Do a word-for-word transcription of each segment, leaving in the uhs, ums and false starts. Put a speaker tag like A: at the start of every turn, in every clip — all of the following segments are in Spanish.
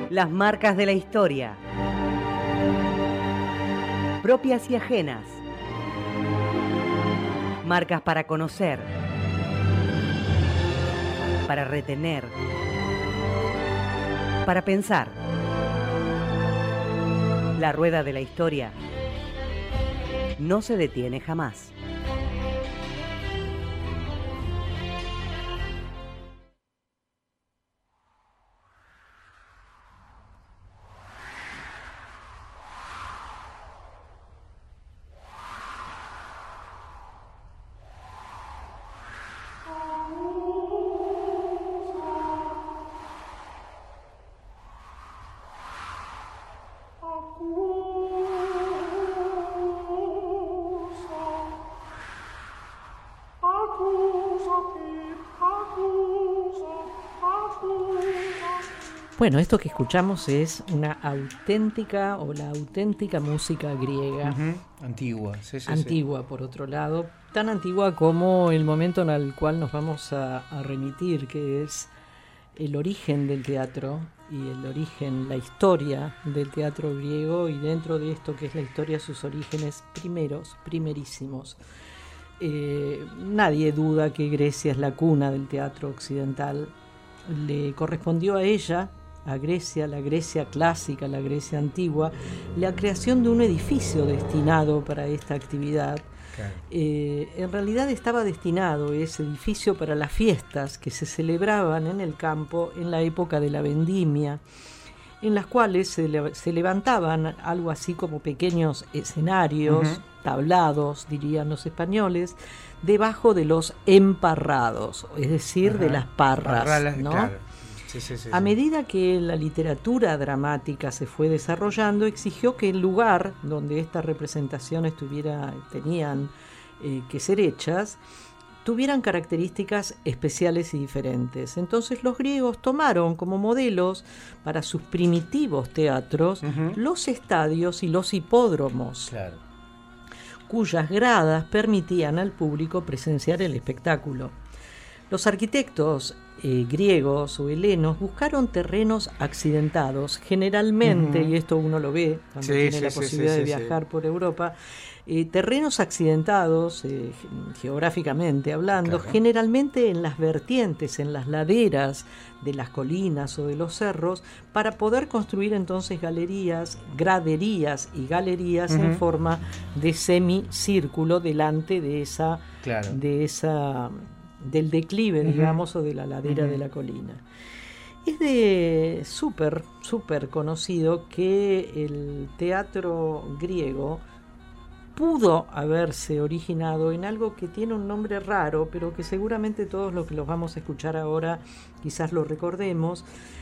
A: Las marcas de la historia, propias y ajenas. Marcas para conocer, para retener, para pensar. La rueda de la historia no se detiene jamás.
B: Bueno, esto que escuchamos es una auténtica o la auténtica música griega.
C: Uh-huh. Antigua, sí, sí,
B: Antigua,
C: sí.
B: por otro lado, tan antigua como el momento en el cual nos vamos a, a remitir, que es el origen del teatro y el origen, la historia del teatro griego, y dentro de esto que es la historia, sus orígenes primeros, primerísimos. Eh, nadie duda que Grecia es la cuna del teatro occidental. Le correspondió a ella, a Grecia, la Grecia clásica, la Grecia antigua, la creación de un edificio destinado para esta actividad.
C: Claro.
B: Eh, en realidad estaba destinado ese edificio para las fiestas que se celebraban en el campo en la época de la vendimia, en las cuales se, le, se levantaban algo así como pequeños escenarios, uh-huh. tablados, dirían los españoles, debajo de los emparrados, es decir, uh-huh. de las parras,
C: Parralas,
B: ¿no?
C: Claro. Sí, sí, sí,
B: a
C: sí.
B: medida que la literatura dramática se fue desarrollando, exigió que el lugar donde estas representaciones tuviera, tenían eh, que ser hechas tuvieran características especiales y diferentes. Entonces los griegos tomaron como modelos para sus primitivos teatros uh-huh. los estadios y los hipódromos,
C: claro.
B: cuyas gradas permitían al público presenciar el espectáculo. Los arquitectos eh, griegos o helenos buscaron terrenos accidentados, generalmente, uh-huh. y esto uno lo ve cuando
C: sí,
B: tiene
C: sí,
B: la
C: sí,
B: posibilidad
C: sí,
B: de
C: sí,
B: viajar
C: sí.
B: por Europa, eh, terrenos accidentados, eh, geográficamente hablando,
C: claro.
B: generalmente en las vertientes, en las laderas de las colinas o de los cerros, para poder construir entonces galerías, graderías y galerías uh-huh. en forma de semicírculo delante de esa,
C: claro.
B: de esa del declive, uh-huh. digamos, o de la ladera uh-huh. de la colina. Es de súper, súper conocido que el teatro griego pudo haberse originado en algo que tiene un nombre raro, pero que seguramente todos los que los vamos a escuchar ahora quizás lo recordemos.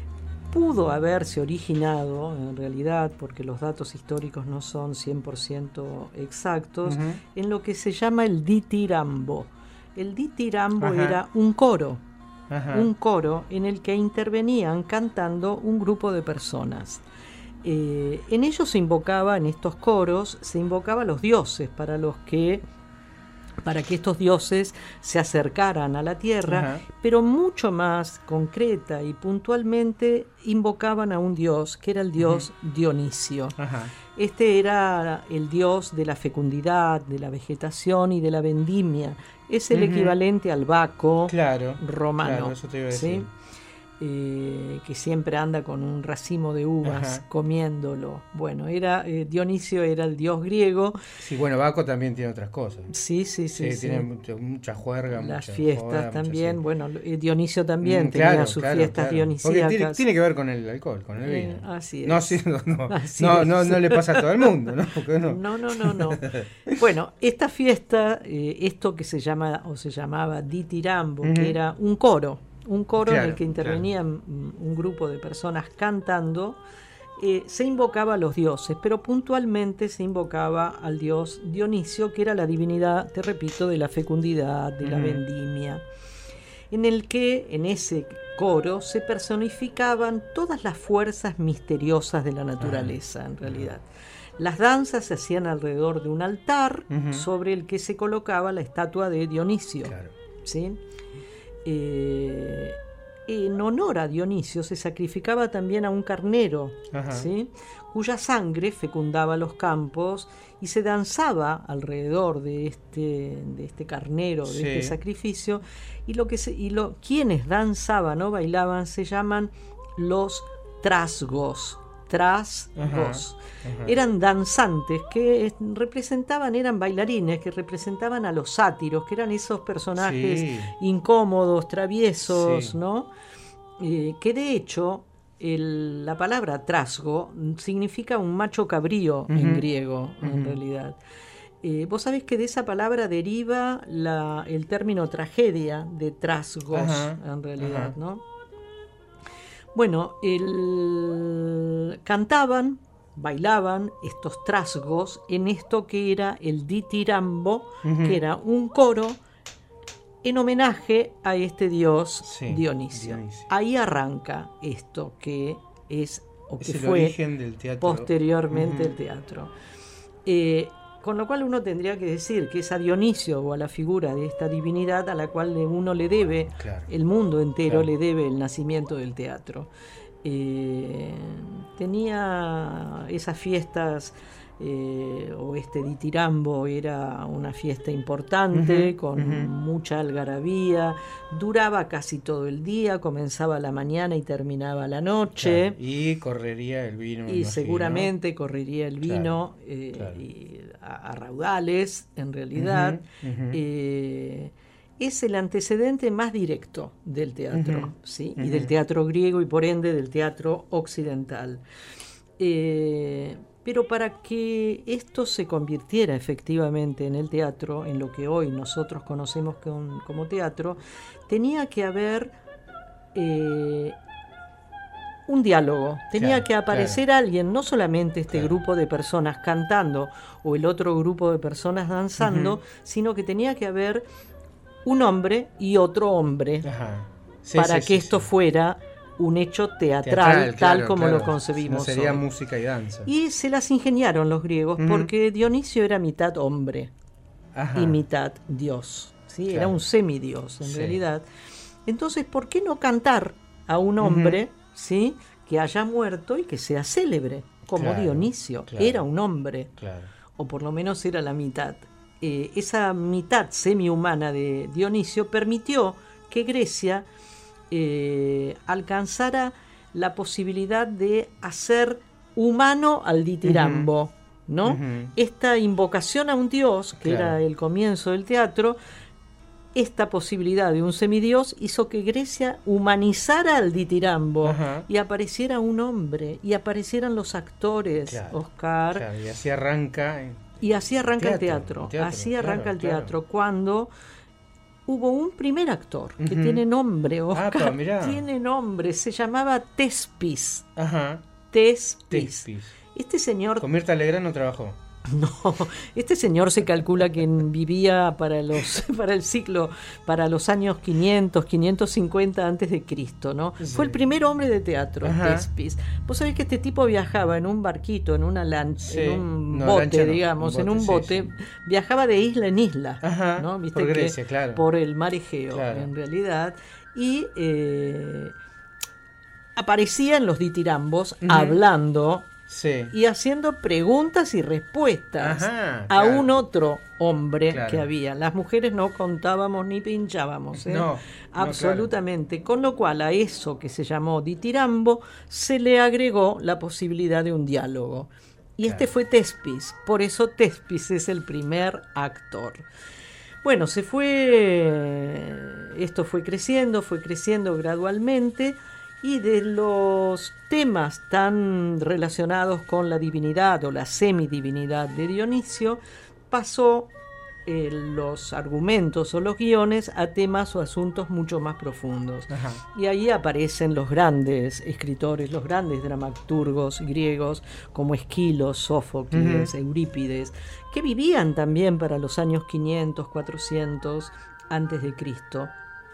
B: Pudo haberse originado, en realidad, porque los datos históricos no son cien por ciento exactos, uh-huh. en lo que se llama el ditirambo. El ditirambo Ajá. era un coro, Ajá. un coro en el que intervenían cantando un grupo de personas. Eh, en ellos se invocaba, en estos coros, se invocaba a los dioses para los que, para que estos dioses se acercaran a la tierra, Ajá. pero mucho más concreta y puntualmente invocaban a un dios, que era el dios uh-huh. Dionisio. Ajá. Este era el dios de la fecundidad, de la vegetación y de la vendimia. Es el uh-huh. equivalente al Baco
C: claro,
B: romano,
C: claro, eso te iba a decir.
B: ¿sí? Eh, que siempre anda con un racimo de uvas Ajá. comiéndolo. Bueno, era eh, Dionisio era el dios griego.
C: Sí, bueno, Baco también tiene otras cosas.
B: Sí, sí, sí.
C: sí,
B: sí.
C: Tiene mucha, mucha juerga,
B: las
C: mucha
B: fiestas
C: joda,
B: también.
C: mucha, sí.
B: Bueno, Dionisio también
C: mm,
B: tenía
C: claro,
B: sus
C: claro,
B: fiestas
C: claro.
B: dionisíacas.
C: Tiene, tiene que ver con el alcohol, con el vino.
B: Eh, así es.
C: No, sí, no, no,
B: así
C: no,
B: es.
C: no, no le pasa a todo el mundo, ¿no? Porque no.
B: no, no, no, no. Bueno, esta fiesta, eh, esto que se llama o se llamaba ditirambo, uh-huh. que era un coro. Un coro claro, en el que intervenían claro. un grupo de personas cantando, eh, se invocaba a los dioses, pero puntualmente se invocaba al dios Dionisio, que era la divinidad, te repito, de la fecundidad, de uh-huh. la vendimia, en el que en ese coro se personificaban todas las fuerzas misteriosas de la naturaleza, uh-huh. en realidad. Las danzas se hacían alrededor de un altar uh-huh. sobre el que se colocaba la estatua de Dionisio.
C: Claro.
B: ¿Sí? Eh, en honor a Dionisio se sacrificaba también a un carnero, ¿sí?, cuya sangre fecundaba los campos, y se danzaba alrededor de este, de este carnero, de sí. este sacrificio, y lo que se, y lo, quienes danzaban o bailaban se llaman los trasgos. Trasgos. Ajá, ajá. Eran danzantes que representaban, eran bailarines que representaban a los sátiros, que eran esos personajes sí. incómodos, traviesos, sí. ¿no? Eh, que de hecho el, la palabra trasgo significa un macho cabrío uh-huh. en griego, uh-huh. en realidad. Eh, vos sabés que de esa palabra deriva la, el término tragedia de trasgos, ajá, en realidad, ajá. ¿no? Bueno, el, cantaban, bailaban estos trasgos en esto que era el ditirambo, uh-huh. que era un coro en homenaje a este dios sí, Dionisio. Dionisio. Ahí arranca esto que es o que
C: es el
B: fue
C: origen del teatro.
B: Posteriormente
C: uh-huh.
B: el teatro. Eh, con lo cual uno tendría que decir que es a Dionisio o a la figura de esta divinidad a la cual uno le debe, claro. el mundo entero claro. le debe el nacimiento del teatro. Eh, tenía esas fiestas, eh, o este ditirambo era una fiesta importante, uh-huh, con uh-huh. mucha algarabía, duraba casi todo el día, comenzaba a la mañana y terminaba a la noche.
C: Claro. Y correría el vino.
B: Y seguramente correría el vino claro, eh, claro. Y a, a raudales, en realidad. Uh-huh, uh-huh. Eh, es el antecedente más directo del teatro, uh-huh, ¿sí? Uh-huh. Y del teatro griego y por ende del teatro occidental. Eh, pero para que esto se convirtiera efectivamente en el teatro, en lo que hoy nosotros conocemos con, como teatro, tenía que haber eh, un diálogo, tenía claro, que aparecer claro. alguien, no solamente este claro. grupo de personas cantando o el otro grupo de personas danzando, uh-huh. sino que tenía que haber un hombre y otro hombre Ajá. Sí, para sí, que sí, esto sí. fuera un hecho teatral, teatral tal claro, como claro. lo concebimos.
C: No sería
B: hoy.
C: Música y danza.
B: Y se las ingeniaron los griegos, uh-huh. porque Dionisio era mitad hombre Ajá. y mitad dios, ¿sí? Claro. Era un semidios en sí. realidad. Entonces, ¿por qué no cantar a un hombre uh-huh. ¿sí? que haya muerto y que sea célebre, como claro, Dionisio? Claro. Era un hombre, claro. o por lo menos era la mitad. Eh, esa mitad semihumana de Dionisio permitió que Grecia eh, alcanzara la posibilidad de hacer humano al ditirambo, uh-huh. ¿no? Uh-huh. Esta invocación a un dios, que claro. era el comienzo del teatro, esta posibilidad de un semidios hizo que Grecia humanizara al ditirambo uh-huh. y apareciera un hombre, y aparecieran los actores, claro. Oscar.
C: Claro, y así arranca... En...
B: Y así arranca el teatro, el teatro, así arranca claro, el teatro, claro. cuando hubo un primer actor que uh-huh. tiene nombre, Oscar, ah, tiene nombre, se llamaba Tespis. Ajá. Tespis. Tespis. Este señor...
C: ¿Con Mirta Legrand no trabajó?
B: No, este señor se calcula que vivía para los para el ciclo, para los años quinientos, quinientos cincuenta antes de Cristo, ¿no? Sí. Fue el primer hombre de teatro, Ajá. Tespis. Vos sabés que este tipo viajaba en un barquito, en una lancha, sí. en un no, bote, no. digamos, un bote, en un bote, sí, sí. viajaba de isla en isla,
C: Ajá.
B: ¿no? ¿Viste
C: por
B: que
C: Grecia, claro.
B: por el mar Egeo, claro. en realidad, y eh, aparecía en los ditirambos uh-huh. hablando. Sí. Y haciendo preguntas y respuestas Ajá, a claro. un otro hombre claro. que había. Las mujeres no contábamos ni pinchábamos, ¿eh? no, absolutamente. No, claro. Con lo cual a eso que se llamó ditirambo se le agregó la posibilidad de un diálogo. Y claro. este fue Tespis, por eso Tespis es el primer actor. Bueno, se fue, esto fue creciendo, fue creciendo gradualmente. Y de los temas tan relacionados con la divinidad o la semidivinidad de Dionisio, pasó eh, los argumentos o los guiones a temas o asuntos mucho más profundos. Ajá. Y ahí aparecen los grandes escritores, los grandes dramaturgos griegos, como Esquilo, Sófocles, uh-huh. Eurípides, que vivían también para los años quinientos, cuatrocientos antes de Cristo.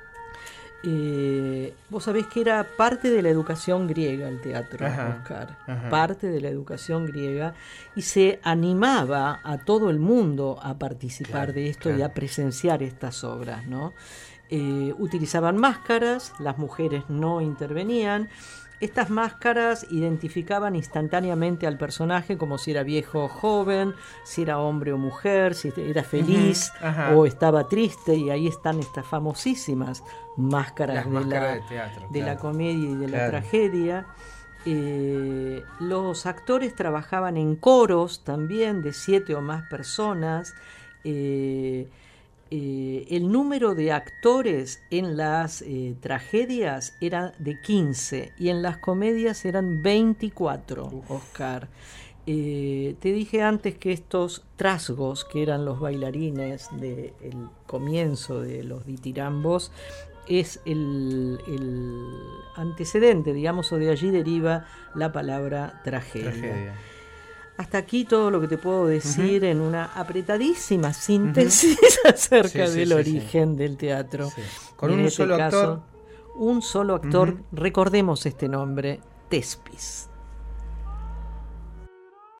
B: Eh, vos sabés que era parte de la educación griega el teatro, ajá, Oscar, ajá. parte de la educación griega, y se animaba a todo el mundo a participar claro, de esto claro. y a presenciar estas obras, ¿no? Eh, utilizaban máscaras, las mujeres no intervenían. Estas máscaras identificaban instantáneamente al personaje como si era viejo o joven, si era hombre o mujer, si era feliz uh-huh. o estaba triste, y ahí están estas famosísimas máscaras, de,
C: máscaras
B: la,
C: de, teatro,
B: de
C: claro.
B: la comedia y de
C: claro.
B: la tragedia. Eh, los actores trabajaban en coros también de siete o más personas. Eh, Eh, el número de actores en las eh, tragedias era de quince y en las comedias eran veinticuatro, Uf. Oscar. Eh, te dije antes que estos trasgos, que eran los bailarines del comienzo de los ditirambos, es el, el antecedente, digamos, o de allí deriva la palabra tragedia. tragedia. Hasta aquí todo lo que te puedo decir uh-huh. en una apretadísima síntesis uh-huh. acerca sí, del sí, origen sí. del teatro.
C: Sí. Con un
B: este
C: solo
B: caso,
C: actor.
B: Un solo actor,
C: uh-huh.
B: recordemos este nombre, Thespis.